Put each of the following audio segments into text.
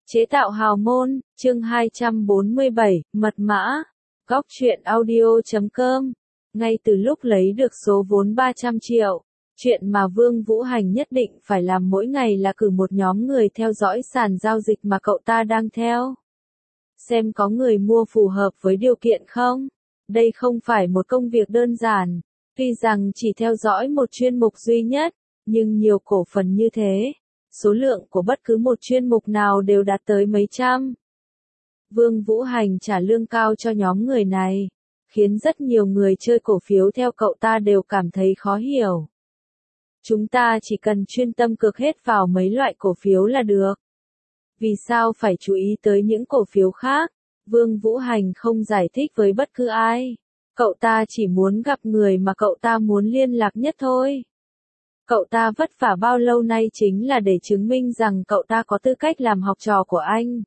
Chế tạo hào môn, chương 247, mật mã, góc truyện audio.com. Ngay từ lúc lấy được số vốn 300 triệu, chuyện mà Vương Vũ Hành nhất định phải làm mỗi ngày là cử một nhóm người theo dõi sàn giao dịch mà cậu ta đang theo. Xem có người mua phù hợp với điều kiện không? Đây không phải một công việc đơn giản, tuy rằng chỉ theo dõi một chuyên mục duy nhất, nhưng nhiều cổ phần như thế. Số lượng của bất cứ một chuyên mục nào đều đạt tới mấy trăm. Vương Vũ Hành trả lương cao cho nhóm người này, khiến rất nhiều người chơi cổ phiếu theo cậu ta đều cảm thấy khó hiểu. Chúng ta chỉ cần chuyên tâm cược hết vào mấy loại cổ phiếu là được. Vì sao phải chú ý tới những cổ phiếu khác? Vương Vũ Hành không giải thích với bất cứ ai. Cậu ta chỉ muốn gặp người mà cậu ta muốn liên lạc nhất thôi. Cậu ta vất vả bao lâu nay chính là để chứng minh rằng cậu ta có tư cách làm học trò của anh.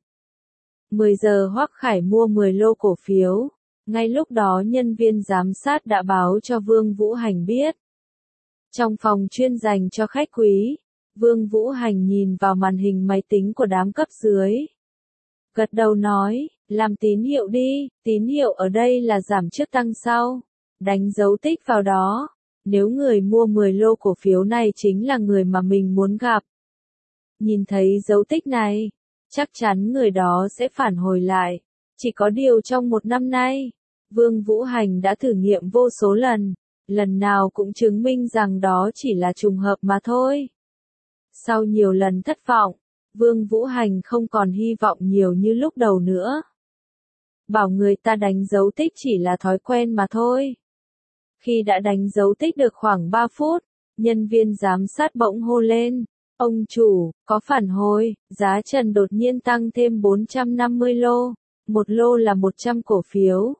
10 giờ Hoắc Khải mua 10 lô cổ phiếu. Ngay lúc đó nhân viên giám sát đã báo cho Vương Vũ Hành biết. Trong phòng chuyên dành cho khách quý, Vương Vũ Hành nhìn vào màn hình máy tính của đám cấp dưới. Gật đầu nói, làm tín hiệu đi, tín hiệu ở đây là giảm trước tăng sau. Đánh dấu tích vào đó. Nếu người mua 10 lô cổ phiếu này chính là người mà mình muốn gặp. Nhìn thấy dấu tích này, chắc chắn người đó sẽ phản hồi lại. Chỉ có điều trong một năm nay, Vương Vũ Hành đã thử nghiệm vô số lần, lần nào cũng chứng minh rằng đó chỉ là trùng hợp mà thôi. Sau nhiều lần thất vọng, Vương Vũ Hành không còn hy vọng nhiều như lúc đầu nữa. Bảo người ta đánh dấu tích chỉ là thói quen mà thôi. Khi đã đánh dấu tích được khoảng 3 phút, nhân viên giám sát bỗng hô lên, ông chủ, có phản hồi, giá trần đột nhiên tăng thêm 450 lô, một lô là 100 cổ phiếu,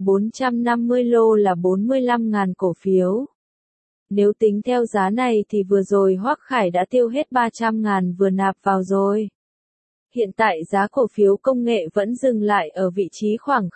450 lô là 45.000 cổ phiếu. Nếu tính theo giá này thì vừa rồi Hoắc Khải đã tiêu hết 300.000 vừa nạp vào rồi. Hiện tại giá cổ phiếu công nghệ vẫn dừng lại ở vị trí khoảng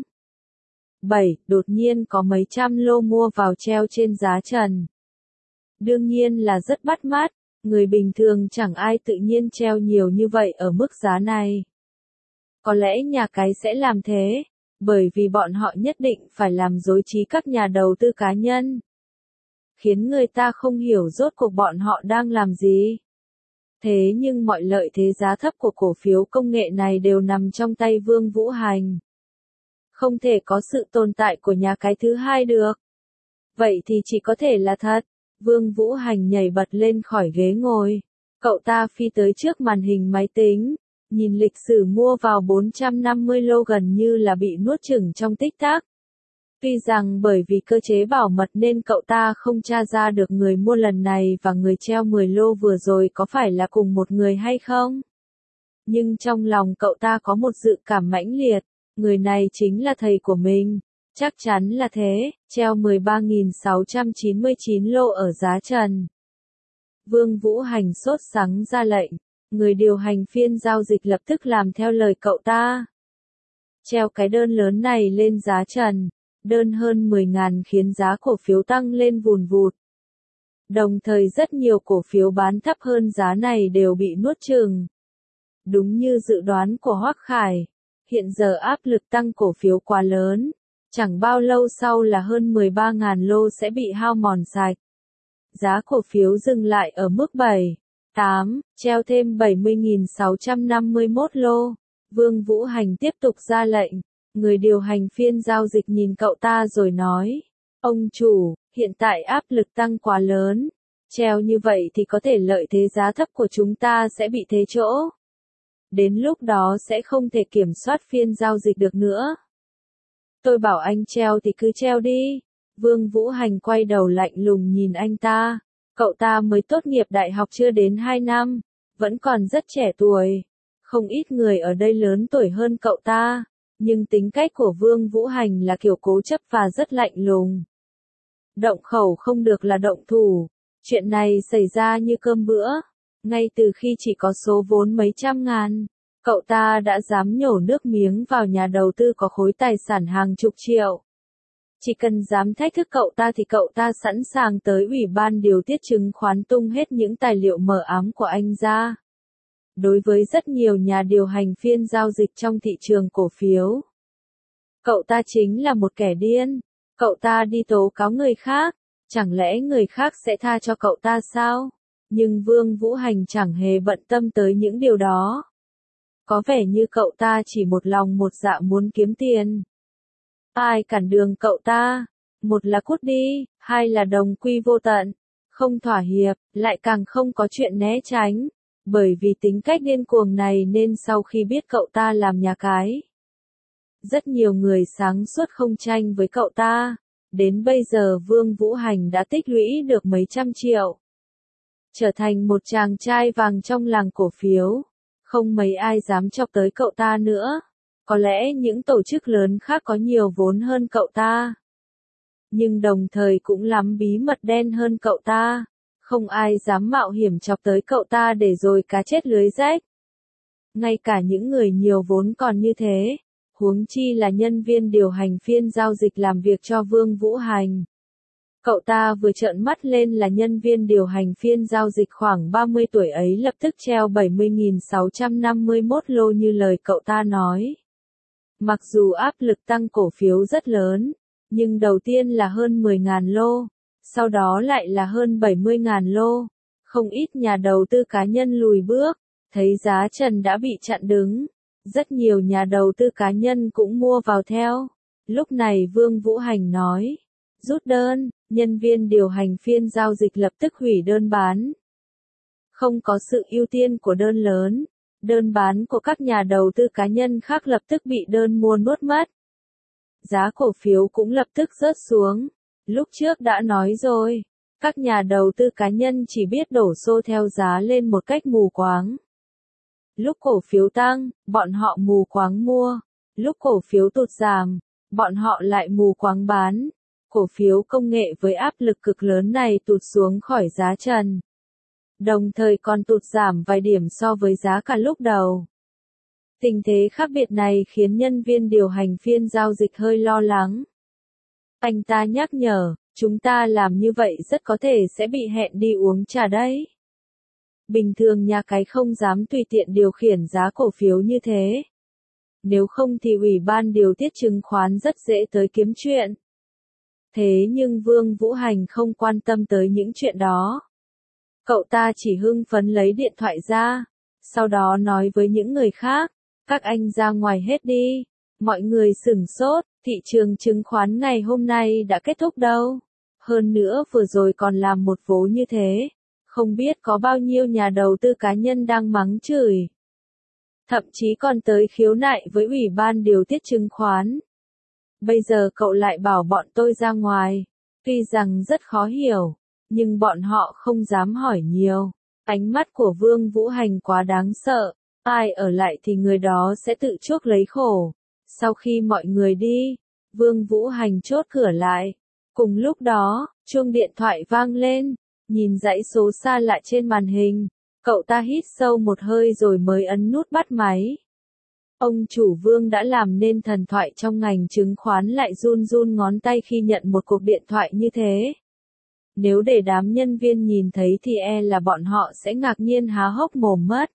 0,7, đột nhiên có mấy trăm lô mua vào treo trên giá trần. Đương nhiên là rất bắt mắt, người bình thường chẳng ai tự nhiên treo nhiều như vậy ở mức giá này. Có lẽ nhà cái sẽ làm thế, bởi vì bọn họ nhất định phải làm rối trí các nhà đầu tư cá nhân. Khiến người ta không hiểu rốt cuộc bọn họ đang làm gì. Thế nhưng mọi lợi thế giá thấp của cổ phiếu công nghệ này đều nằm trong tay Vương Vũ Hành. Không thể có sự tồn tại của nhà cái thứ hai được. Vậy thì chỉ có thể là thật. Vương Vũ Hành nhảy bật lên khỏi ghế ngồi. Cậu ta phi tới trước màn hình máy tính, nhìn lịch sử mua vào 450 lô gần như là bị nuốt chửng trong tích tắc. Tuy rằng bởi vì cơ chế bảo mật nên cậu ta không tra ra được người mua lần này và người treo 10 lô vừa rồi có phải là cùng một người hay không. Nhưng trong lòng cậu ta có một dự cảm mãnh liệt, người này chính là thầy của mình. Chắc chắn là thế, treo 13.699 lô ở giá trần. Vương Vũ Hành sốt sắng ra lệnh, người điều hành phiên giao dịch lập tức làm theo lời cậu ta. Treo cái đơn lớn này lên giá trần, đơn hơn 10.000 khiến giá cổ phiếu tăng lên vùn vụt. Đồng thời rất nhiều cổ phiếu bán thấp hơn giá này đều bị nuốt chửng. Đúng như dự đoán của Hoắc Khải, hiện giờ áp lực tăng cổ phiếu quá lớn. Chẳng bao lâu sau là hơn 13.000 lô sẽ bị hao mòn sạch. Giá cổ phiếu dừng lại ở mức 7, 8, treo thêm 70.651 lô. Vương Vũ Hành tiếp tục ra lệnh. Người điều hành phiên giao dịch nhìn cậu ta rồi nói. Ông chủ, hiện tại áp lực tăng quá lớn. Treo như vậy thì có thể lợi thế giá thấp của chúng ta sẽ bị thế chỗ. Đến lúc đó sẽ không thể kiểm soát phiên giao dịch được nữa. Tôi bảo anh treo thì cứ treo đi. Vương Vũ Hành quay đầu lạnh lùng nhìn anh ta. Cậu ta mới tốt nghiệp đại học chưa đến 2 năm, vẫn còn rất trẻ tuổi. Không ít người ở đây lớn tuổi hơn cậu ta, nhưng tính cách của Vương Vũ Hành là kiểu cố chấp và rất lạnh lùng. Động khẩu không được là động thủ. Chuyện này xảy ra như cơm bữa. Ngay từ khi chỉ có số vốn mấy trăm ngàn, cậu ta đã dám nhổ nước miếng vào nhà đầu tư có khối tài sản hàng chục triệu. Chỉ cần dám thách thức cậu ta thì cậu ta sẵn sàng tới ủy ban điều tiết chứng khoán tung hết những tài liệu mờ ám của anh ra. đối với rất nhiều nhà điều hành phiên giao dịch trong thị trường cổ phiếu. Cậu ta chính là một kẻ điên. Cậu ta đi tố cáo người khác. Chẳng lẽ người khác sẽ tha cho cậu ta sao? Nhưng Vương Vũ Hành chẳng hề bận tâm tới những điều đó. Có vẻ như cậu ta chỉ một lòng một dạ muốn kiếm tiền. Ai cản đường cậu ta? Một là cút đi, hai là đồng quy vô tận. Không thỏa hiệp, lại càng không có chuyện né tránh. Bởi vì tính cách điên cuồng này nên sau khi biết cậu ta làm nhà cái, rất nhiều người sáng suốt không tranh với cậu ta. Đến bây giờ Vương Vũ Hành đã tích lũy được mấy trăm triệu. Trở thành một chàng trai vàng trong làng cổ phiếu. Không mấy ai dám chọc tới cậu ta nữa. Có lẽ những tổ chức lớn khác có nhiều vốn hơn cậu ta. Nhưng đồng thời cũng lắm bí mật đen hơn cậu ta. Không ai dám mạo hiểm chọc tới cậu ta để rồi cá chết lưới rách. Ngay cả những người nhiều vốn còn như thế. Huống chi là nhân viên điều hành phiên giao dịch làm việc cho Vương Vũ Hành. Cậu ta vừa trợn mắt lên là nhân viên điều hành phiên giao dịch khoảng 30 tuổi ấy lập tức treo 70.651 lô như lời cậu ta nói. Mặc dù áp lực tăng cổ phiếu rất lớn, nhưng đầu tiên là hơn 10.000 lô, sau đó lại là hơn 70.000 lô. Không ít nhà đầu tư cá nhân lùi bước, thấy giá trần đã bị chặn đứng. Rất nhiều nhà đầu tư cá nhân cũng mua vào theo. Lúc này Vương Vũ Hành nói, rút đơn, nhân viên điều hành phiên giao dịch lập tức hủy đơn bán. Không có sự ưu tiên của đơn lớn, đơn bán của các nhà đầu tư cá nhân khác lập tức bị đơn mua nuốt mất. Giá cổ phiếu cũng lập tức rớt xuống. Lúc trước đã nói rồi, các nhà đầu tư cá nhân chỉ biết đổ xô theo giá lên một cách mù quáng. Lúc cổ phiếu tăng, bọn họ mù quáng mua. Lúc cổ phiếu tụt giảm, bọn họ lại mù quáng bán. Cổ phiếu công nghệ với áp lực cực lớn này tụt xuống khỏi giá trần. Đồng thời còn tụt giảm vài điểm so với giá cả lúc đầu. Tình thế khác biệt này khiến nhân viên điều hành phiên giao dịch hơi lo lắng. Anh ta nhắc nhở, chúng ta làm như vậy rất có thể sẽ bị hẹn đi uống trà đấy. Bình thường nhà cái không dám tùy tiện điều khiển giá cổ phiếu như thế. Nếu không thì Ủy ban điều tiết chứng khoán rất dễ tới kiếm chuyện. Thế nhưng Vương Vũ Hành không quan tâm tới những chuyện đó. Cậu ta chỉ hưng phấn lấy điện thoại ra, sau đó nói với những người khác, các anh ra ngoài hết đi. Mọi người sửng sốt, thị trường chứng khoán ngày hôm nay đã kết thúc đâu. Hơn nữa vừa rồi còn làm một vố như thế. Không biết có bao nhiêu nhà đầu tư cá nhân đang mắng chửi. Thậm chí còn tới khiếu nại với Ủy ban điều tiết chứng khoán. Bây giờ cậu lại bảo bọn tôi ra ngoài. Tuy rằng rất khó hiểu, nhưng bọn họ không dám hỏi nhiều. Ánh mắt của Vương Vũ Hành quá đáng sợ. Ai ở lại thì người đó sẽ tự chuốc lấy khổ. Sau khi mọi người đi, Vương Vũ Hành chốt cửa lại. Cùng lúc đó, chuông điện thoại vang lên. Nhìn dãy số xa lạ trên màn hình, cậu ta hít sâu một hơi rồi mới ấn nút bắt máy. Ông chủ Vương đã làm nên thần thoại trong ngành chứng khoán lại run run ngón tay khi nhận một cuộc điện thoại như thế. Nếu để đám nhân viên nhìn thấy thì e là bọn họ sẽ ngạc nhiên há hốc mồm mất.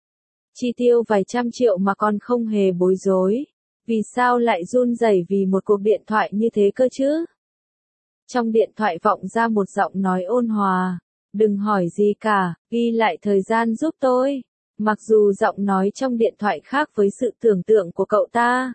Chi tiêu vài trăm triệu mà còn không hề bối rối. Vì sao lại run rẩy vì một cuộc điện thoại như thế cơ chứ? Trong điện thoại vọng ra một giọng nói ôn hòa. Đừng hỏi gì cả, ghi lại thời gian giúp tôi. Mặc dù giọng nói trong điện thoại khác với sự tưởng tượng của cậu ta.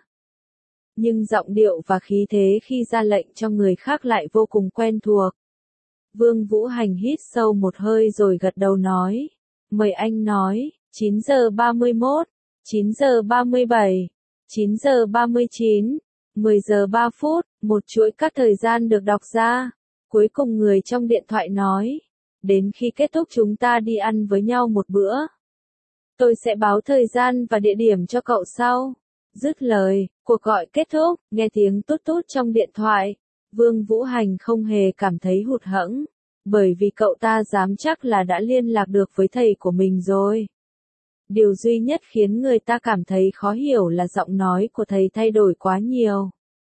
Nhưng giọng điệu và khí thế khi ra lệnh cho người khác lại vô cùng quen thuộc. Vương Vũ Hành hít sâu một hơi rồi gật đầu nói. Mời anh nói, 9 giờ 31, 9 giờ 37, 9 giờ 39. 10 giờ 3 phút, một chuỗi các thời gian được đọc ra. Cuối cùng người trong điện thoại nói, đến khi kết thúc chúng ta đi ăn với nhau một bữa. Tôi sẽ báo thời gian và địa điểm cho cậu sau. Dứt lời, cuộc gọi kết thúc, nghe tiếng tút tút trong điện thoại. Vương Vũ Hành không hề cảm thấy hụt hẫng, bởi vì cậu ta dám chắc là đã liên lạc được với thầy của mình rồi. Điều duy nhất khiến người ta cảm thấy khó hiểu là giọng nói của thầy thay đổi quá nhiều.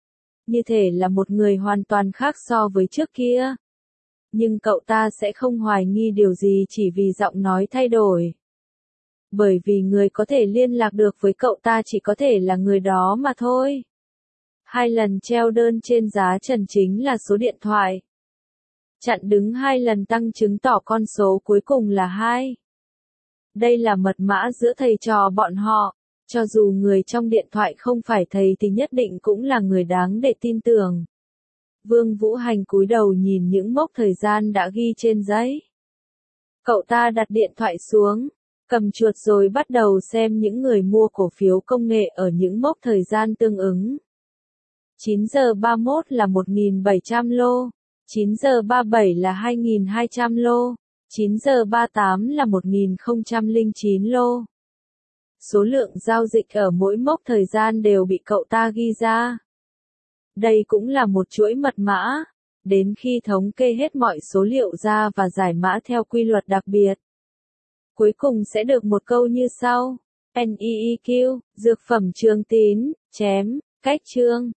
Như thể là một người hoàn toàn khác so với trước kia. Nhưng cậu ta sẽ không hoài nghi điều gì chỉ vì giọng nói thay đổi. Bởi vì người có thể liên lạc được với cậu ta chỉ có thể là người đó mà thôi. 2 lần treo đơn trên giá trần chính là số điện thoại. Chặn đứng 2 lần tăng chứng tỏ con số cuối cùng là 2. Đây là mật mã giữa thầy trò bọn họ. Cho dù người trong điện thoại không phải thầy thì nhất định cũng là người đáng để tin tưởng. Vương Vũ Hành cúi đầu nhìn những mốc thời gian đã ghi trên giấy. Cậu ta đặt điện thoại xuống, cầm chuột rồi bắt đầu xem những người mua cổ phiếu công nghệ ở những mốc thời gian tương ứng. 9 giờ 31 là 1.700 lô, 9 giờ 37 là 2.200 lô, 9 giờ 38 là 1.009 lô. Số lượng giao dịch ở mỗi mốc thời gian đều bị cậu ta ghi ra. Đây cũng là một chuỗi mật mã, đến khi thống kê hết mọi số liệu ra và giải mã theo quy luật đặc biệt. Cuối cùng sẽ được một câu như sau. NEEQ, dược phẩm Trường Tín, chém, cách chương.